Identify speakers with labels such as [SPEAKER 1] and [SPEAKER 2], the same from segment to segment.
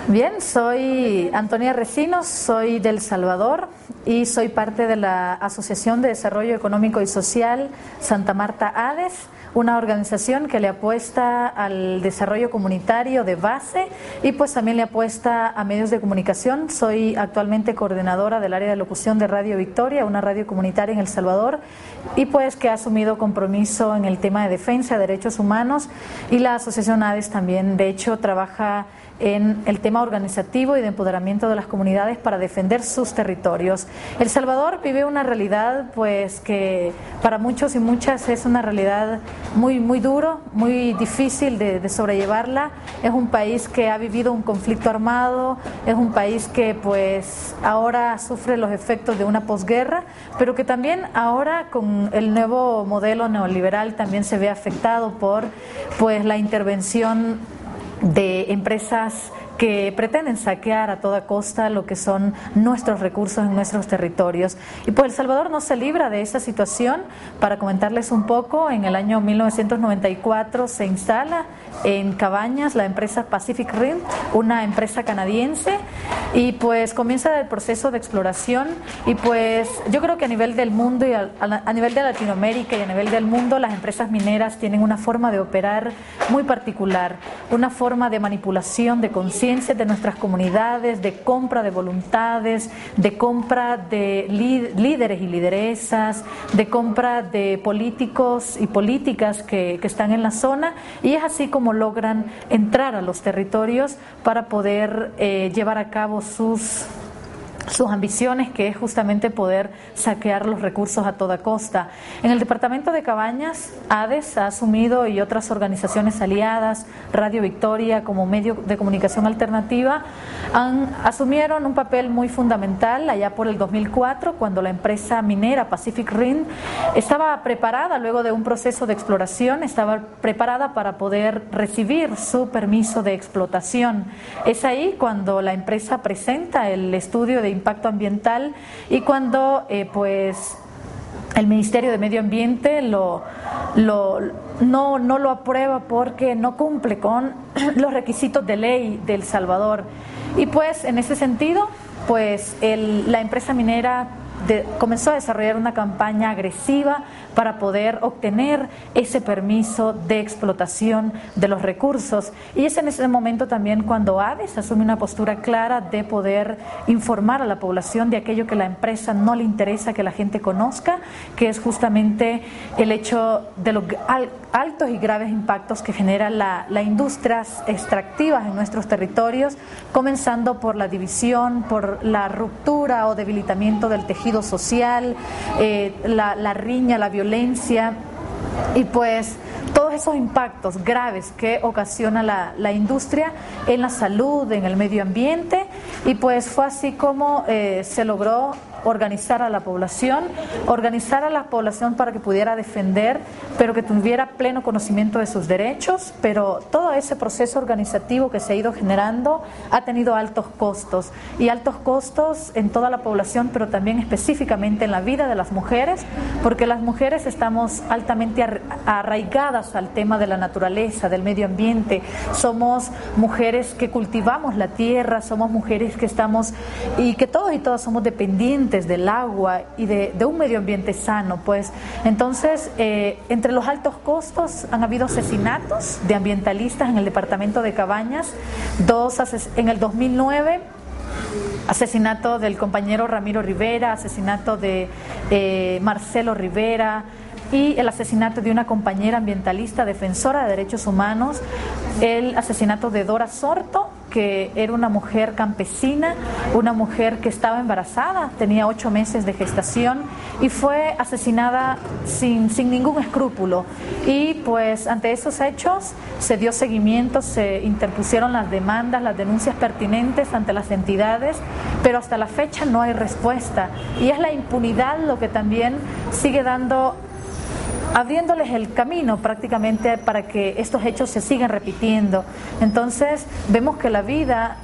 [SPEAKER 1] Bien, soy Antonia Recinos, soy del Salvador y soy parte de la Asociación de Desarrollo Económico y Social Santa Marta ADES, una organización que le apuesta al desarrollo comunitario de base y pues también le apuesta a medios de comunicación. Soy actualmente coordinadora del área de locución de Radio Victoria, una radio comunitaria en El Salvador, y pues que ha asumido compromiso en el tema de defensa de derechos humanos, y la Asociación ADES también de hecho trabaja en el tema organizativo y de empoderamiento de las comunidades para defender sus territorios. El Salvador vive una realidad pues que para muchos y muchas es una realidad muy duro, muy difícil de sobrellevarla. Es un país que ha vivido un conflicto armado, es un país que pues ahora sufre los efectos de una posguerra, pero que también ahora con el nuevo modelo neoliberal también se ve afectado por pues la intervención de empresas que pretenden saquear a toda costa lo que son nuestros recursos en nuestros territorios. Y pues El Salvador no se libra de esa situación. Para comentarles un poco, en el año 1994 se instala en Cabañas la empresa Pacific Rim, una empresa canadiense, y pues comienza el proceso de exploración. Y pues yo creo que a nivel del mundo y a nivel de Latinoamérica y a nivel del mundo, las empresas mineras tienen una forma de operar muy particular, una forma de manipulación de conciencia de nuestras comunidades, de compra de voluntades, de compra de líderes y lideresas, de compra de políticos y políticas que están en la zona, y es así como logran entrar a los territorios para poder llevar a cabo sus ambiciones, que es justamente poder saquear los recursos a toda costa. En el departamento de Cabañas, ADES ha asumido, y otras organizaciones aliadas, Radio Victoria como medio de comunicación alternativa, asumieron un papel muy fundamental allá por el 2004, cuando la empresa minera Pacific Rim estaba preparada, luego de un proceso de exploración, estaba preparada para poder recibir su permiso de explotación. Es ahí cuando la empresa presenta el estudio de impacto ambiental, y cuando pues el Ministerio de Medio Ambiente no lo aprueba porque no cumple con los requisitos de ley de El Salvador. Y pues en ese sentido pues la empresa minera comenzó a desarrollar una campaña agresiva para poder obtener ese permiso de explotación de los recursos, y es en ese momento también cuando ADES asume una postura clara de poder informar a la población de aquello que la empresa no le interesa que la gente conozca, que es justamente el hecho de los altos y graves impactos que genera las industrias extractivas en nuestros territorios, comenzando por la división, por la ruptura o debilitamiento del tejido social, la riña, la violencia, y pues todos esos impactos graves que ocasiona la industria en la salud, en el medio ambiente. Y pues fue así como se logró organizar a la población para que pudiera defender, pero que tuviera pleno conocimiento de sus derechos. Pero todo ese proceso organizativo que se ha ido generando ha tenido altos costos, y altos costos en toda la población, pero también específicamente en la vida de las mujeres, porque las mujeres estamos altamente arraigadas al tema de la naturaleza, del medio ambiente. Somos mujeres que cultivamos la tierra, somos mujeres que estamos, y que todos y todas somos dependientes del agua y de un medio ambiente sano. Pues entonces entre los altos costos han habido asesinatos de ambientalistas en el departamento de Cabañas, en el 2009, asesinato del compañero Ramiro Rivera, asesinato de Marcelo Rivera, y el asesinato de una compañera ambientalista defensora de derechos humanos, el asesinato de Dora Sorto, que era una mujer campesina, una mujer que estaba embarazada, tenía 8 meses de gestación, y fue asesinada sin ningún escrúpulo. Y pues ante esos hechos se dio seguimiento, se interpusieron las demandas, las denuncias pertinentes ante las entidades, pero hasta la fecha no hay respuesta, y es la impunidad lo que también sigue abriéndoles el camino prácticamente para que estos hechos se sigan repitiendo. Entonces vemos que la vida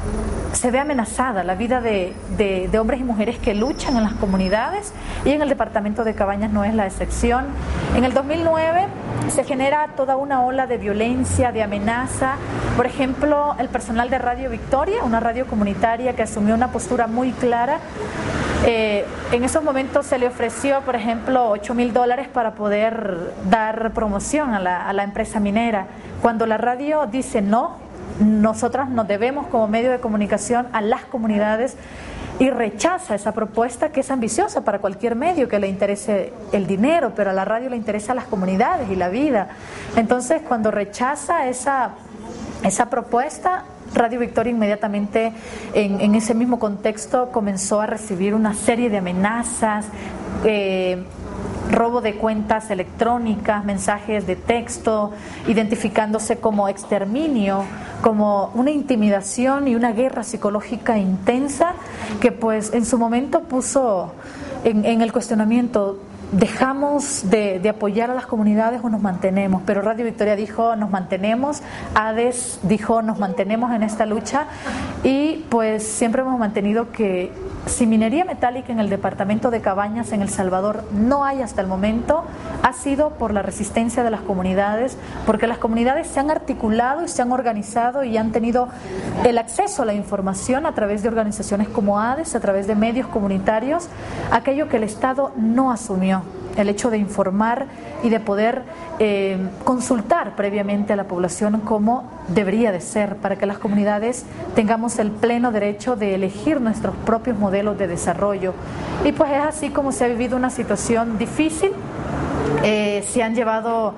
[SPEAKER 1] se ve amenazada la vida de hombres y mujeres que luchan en las comunidades, y en el departamento de Cabañas no es la excepción. En el 2009 se genera toda una ola de violencia, de amenaza. Por ejemplo, el personal de Radio Victoria, una radio comunitaria que asumió una postura muy clara, en esos momentos se le ofreció, por ejemplo, $8,000 para poder dar promoción a la empresa minera. Cuando la radio dice no, nosotras nos debemos como medio de comunicación a las comunidades, y rechaza esa propuesta que es ambiciosa para cualquier medio que le interese el dinero, pero a la radio le interesa las comunidades y la vida. Entonces, cuando rechaza esa propuesta, Radio Victoria inmediatamente en ese mismo contexto comenzó a recibir una serie de amenazas, robo de cuentas electrónicas, mensajes de texto, identificándose como exterminio, como una intimidación y una guerra psicológica intensa que pues en su momento puso en el cuestionamiento: ¿dejamos de apoyar a las comunidades o nos mantenemos? Pero Radio Victoria dijo: nos mantenemos. ADES dijo: nos mantenemos en esta lucha. Y pues siempre hemos mantenido que si minería metálica en el departamento de Cabañas, en El Salvador, no hay hasta el momento, ha sido por la resistencia de las comunidades, porque las comunidades se han articulado y se han organizado y han tenido el acceso a la información a través de organizaciones como ADES, a través de medios comunitarios, aquello que el Estado no asumió. El hecho de informar y de poder consultar previamente a la población cómo debería de ser, para que las comunidades tengamos el pleno derecho de elegir nuestros propios modelos de desarrollo. Y pues es así como se ha vivido una situación difícil. Se han llevado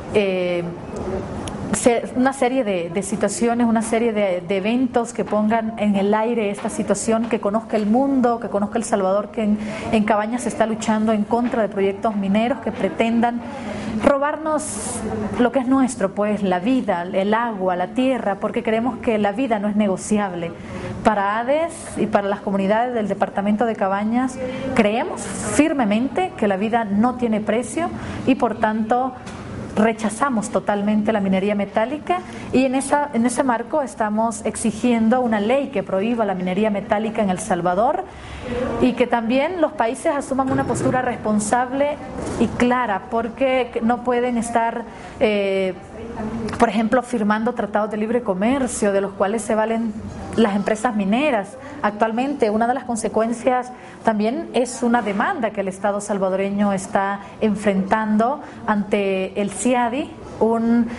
[SPEAKER 1] una serie de situaciones, una serie de eventos que pongan en el aire esta situación, que conozca el mundo, que conozca El Salvador, que en Cabañas se está luchando en contra de proyectos mineros que pretendan robarnos lo que es nuestro, pues la vida, el agua, la tierra, porque creemos que la vida no es negociable. Para ADES y para las comunidades del departamento de Cabañas, creemos firmemente que la vida no tiene precio, y por tanto rechazamos totalmente la minería metálica, y en ese marco estamos exigiendo una ley que prohíba la minería metálica en El Salvador, y que también los países asuman una postura responsable y clara, porque no pueden estar, por ejemplo, firmando tratados de libre comercio de los cuales se valen las empresas mineras. Actualmente una de las consecuencias también es una demanda que el Estado salvadoreño está enfrentando ante el CIADI, un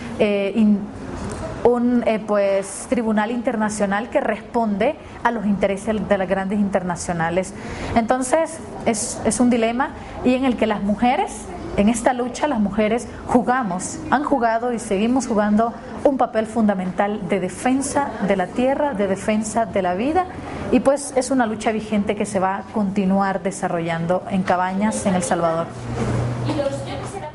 [SPEAKER 1] tribunal internacional que responde a los intereses de las grandes internacionales. Entonces es un dilema, y en el que las mujeres, en esta lucha, las mujeres han jugado y seguimos jugando un papel fundamental de defensa de la tierra, de defensa de la vida, y pues es una lucha vigente que se va a continuar desarrollando en Cabañas, en El Salvador.